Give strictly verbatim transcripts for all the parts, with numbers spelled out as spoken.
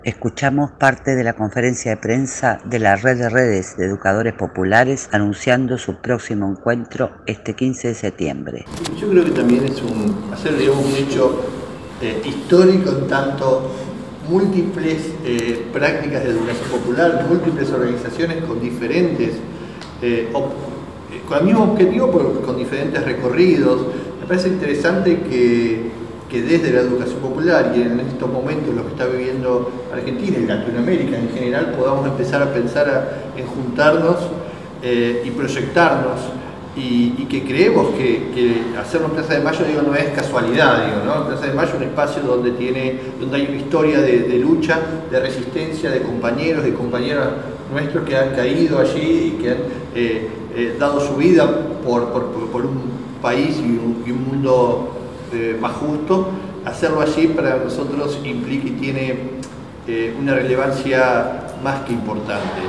Escuchamos parte de la conferencia de prensa de la Red de Redes de Educadores Populares anunciando su próximo encuentro este quince de septiembre. Yo creo que también es un, hacer, digamos, un hecho eh, histórico en tanto múltiples eh, prácticas de educación popular, múltiples organizaciones con diferentes, eh, op, eh, con el mismo objetivo pero con diferentes recorridos. Me parece interesante que, que desde la educación popular y en estos momentos lo que está viviendo Argentina y Latinoamérica en general podamos empezar a pensar a, en juntarnos eh, y proyectarnos. Y, y que creemos que, que hacernos Plaza de Mayo, digo, no es casualidad, digo, ¿no? Plaza de Mayo es un espacio donde, tiene, donde hay una historia de, de lucha, de resistencia, de compañeros, de compañeras nuestros que han caído allí y que han eh, eh, dado su vida por, por, por un país y un, y un mundo eh, más justo. Hacerlo allí para nosotros implica y tiene eh, una relevancia más que importante.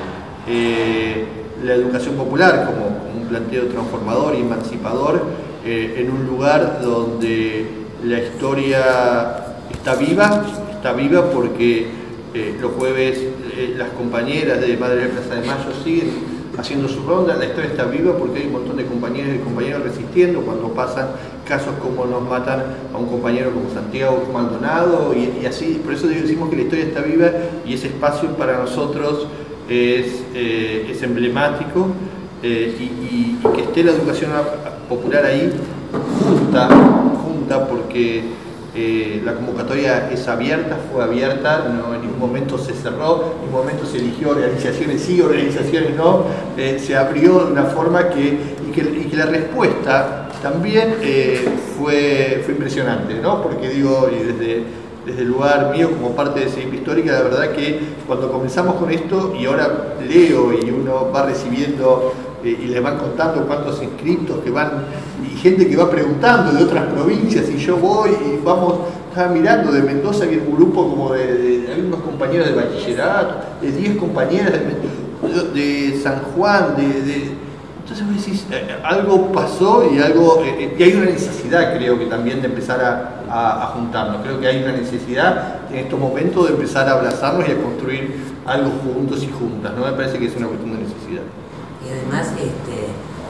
Eh, la educación popular como, como un planteo transformador y emancipador eh, en un lugar donde la historia está viva, está viva porque eh, los jueves eh, las compañeras de Madre de Plaza de Mayo siguen haciendo su ronda, la historia está viva porque hay un montón de compañeros y compañeros resistiendo cuando pasan casos como nos matan a un compañero como Santiago Maldonado y, y así, por eso decimos que la historia está viva y ese espacio para nosotros es, eh, es emblemático eh, y, y, y que esté la educación popular ahí junta, junta porque eh, la convocatoria es abierta, fue abierta, no, en ningún momento se cerró, en ningún momento se eligió organizaciones sí, organizaciones no, eh, se abrió de una forma que, y, que, y que la respuesta también eh, fue, fue impresionante, ¿no? Porque digo, y desde desde el lugar mío como parte de CEIP Histórica, la verdad que cuando comenzamos con esto y ahora leo y uno va recibiendo eh, y le van contando cuántos inscriptos que van y gente que va preguntando de otras provincias y yo voy y vamos, estaba mirando de Mendoza que es un grupo como de, de, de algunos compañeros de bachillerato, de diez compañeras de, de San Juan, de, de entonces vos decís, eh, algo pasó y algo eh, y hay una necesidad, creo que también de empezar a, a, a juntarnos. Creo que hay una necesidad en estos momentos de empezar a abrazarnos y a construir algo juntos y juntas, ¿no? Me parece que es una cuestión de necesidad. Y además, este,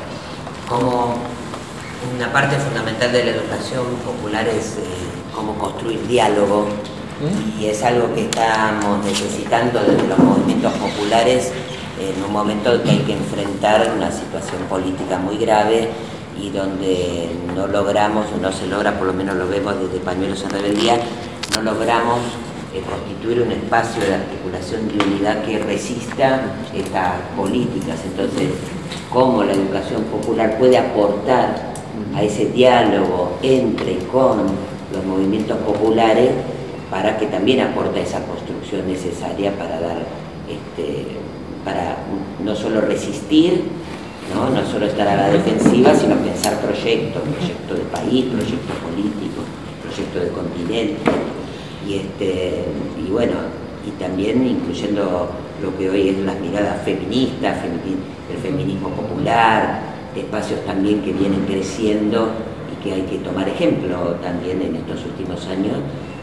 como una parte fundamental de la educación popular es eh, cómo construir diálogo, ¿Mm? Y es algo que estamos necesitando desde los movimientos populares en un momento que hay que enfrentar una situación política muy grave y donde no logramos, o no se logra, por lo menos lo vemos desde Pañuelos en Rebeldía, no logramos eh, constituir un espacio de articulación de unidad que resista estas políticas. Entonces, cómo la educación popular puede aportar a ese diálogo entre y con los movimientos populares para que también aporte esa construcción necesaria para dar este, para no solo resistir, ¿no? no solo estar a la defensiva, sino pensar proyectos, proyectos de país, proyectos políticos, proyectos de continente, y, este, y bueno, y también incluyendo lo que hoy es las miradas feministas, el feminismo popular, espacios también que vienen creciendo y que hay que tomar ejemplo también en estos últimos años,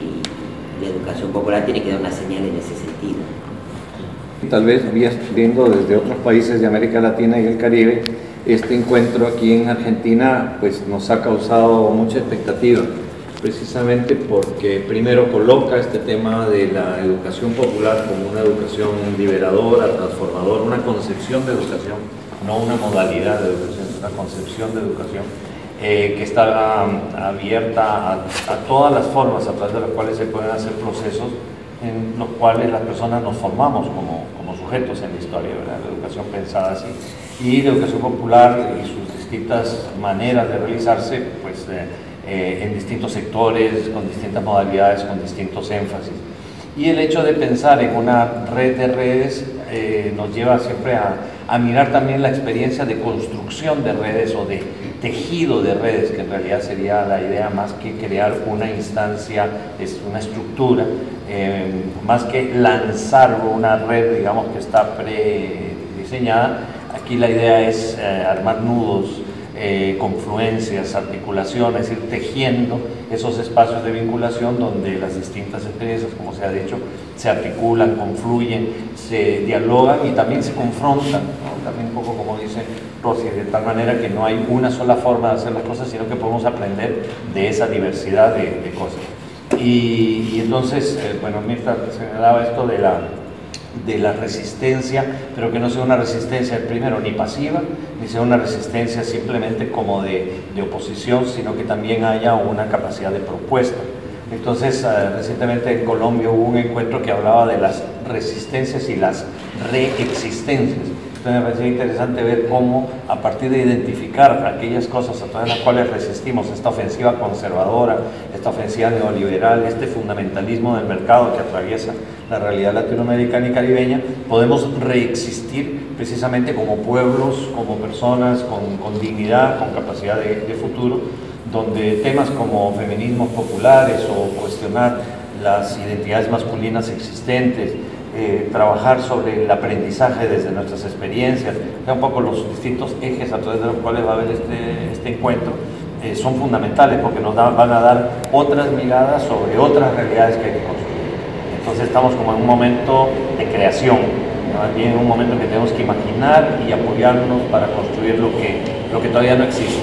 y la educación popular tiene que dar una señal en ese sentido. Tal vez viendo desde otros países de América Latina y el Caribe, este encuentro aquí en Argentina pues nos ha causado mucha expectativa, precisamente porque primero coloca este tema de la educación popular como una educación liberadora, transformadora, una concepción de educación, no una modalidad de educación, es una concepción de educación eh, que está um, abierta a, a todas las formas a través de las cuales se pueden hacer procesos en los cuales las personas nos formamos como, como sujetos en la historia, ¿verdad? La educación pensada así. Y la educación popular y sus distintas maneras de realizarse, pues eh, eh, en distintos sectores, con distintas modalidades, con distintos énfasis. Y el hecho de pensar en una red de redes eh, nos lleva siempre a, a mirar también la experiencia de construcción de redes o de tejido de redes, que en realidad sería la idea más que crear una instancia, es una estructura, eh, más que lanzar una red, digamos, que está prediseñada. Aquí la idea es eh, armar nudos, eh, confluencias, articulaciones, ir tejiendo esos espacios de vinculación donde las distintas experiencias, como se ha dicho, se articulan, confluyen, se dialogan y también se confrontan, ¿no? También un poco como dice Rosy, de tal manera que no hay una sola forma de hacer las cosas, sino que podemos aprender de esa diversidad de, de cosas. Y, y entonces, eh, bueno, Mirta señalaba esto de la, de la resistencia, pero que no sea una resistencia, primero, ni pasiva, ni sea una resistencia simplemente como de, de oposición, sino que también haya una capacidad de propuesta. Entonces, uh, recientemente en Colombia hubo un encuentro que hablaba de las resistencias y las reexistencias. Entonces me parecía interesante ver cómo, a partir de identificar aquellas cosas a través de las cuales resistimos, esta ofensiva conservadora, esta ofensiva neoliberal, este fundamentalismo del mercado que atraviesa la realidad latinoamericana y caribeña, podemos reexistir precisamente como pueblos, como personas con, con dignidad, con capacidad de, de futuro, donde temas como feminismos populares o cuestionar las identidades masculinas existentes, Eh, trabajar sobre el aprendizaje desde nuestras experiencias, que un poco los distintos ejes a través de los cuales va a haber este, este encuentro, eh, son fundamentales porque nos da, van a dar otras miradas sobre otras realidades que hay que construir. Entonces estamos como en un momento de creación, más bien en un momento que tenemos que imaginar y apoyarnos para construir lo que, lo que todavía no existe.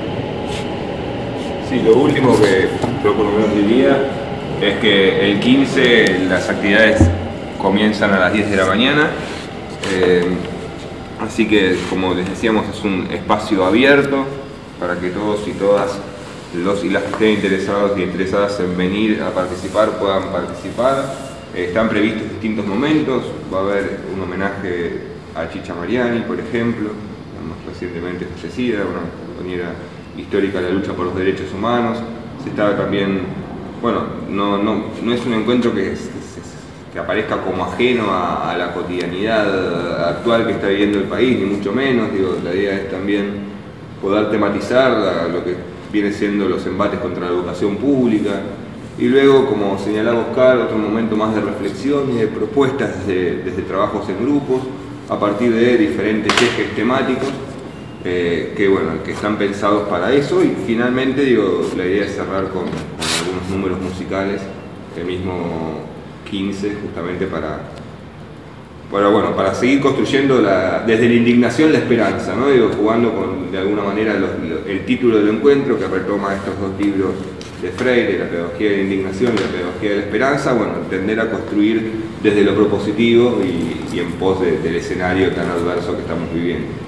Sí, lo último que yo por lo menos diría es que el quince las actividades comienzan a las diez de la mañana, eh, así que como les decíamos es un espacio abierto para que todos y todas los y las que estén interesados y interesadas en venir a participar puedan participar. Eh, están previstos distintos momentos, va a haber un homenaje a Chicha Mariani, por ejemplo, más recientemente fallecida, una compañera histórica de la lucha por los derechos humanos. Se está también, bueno, no, no, no es un encuentro que es, que aparezca como ajeno a, a la cotidianidad actual que está viviendo el país, ni mucho menos. Digo, la idea es también poder tematizar a lo que viene siendo los embates contra la educación pública y luego, como señalaba Oscar, otro momento más de reflexión y de propuestas desde, desde trabajos en grupos a partir de diferentes ejes temáticos eh, que, bueno, que están pensados para eso. Y finalmente, digo, la idea es cerrar con, con algunos números musicales el mismo quince, justamente para, para, bueno, para seguir construyendo la, desde la indignación la esperanza, ¿no? Digo, jugando con, de alguna manera, los, el título del encuentro que retoma estos dos libros de Freire, la pedagogía de la indignación y la pedagogía de la esperanza, bueno, tender a construir desde lo propositivo y, y en pos de, del escenario tan adverso que estamos viviendo.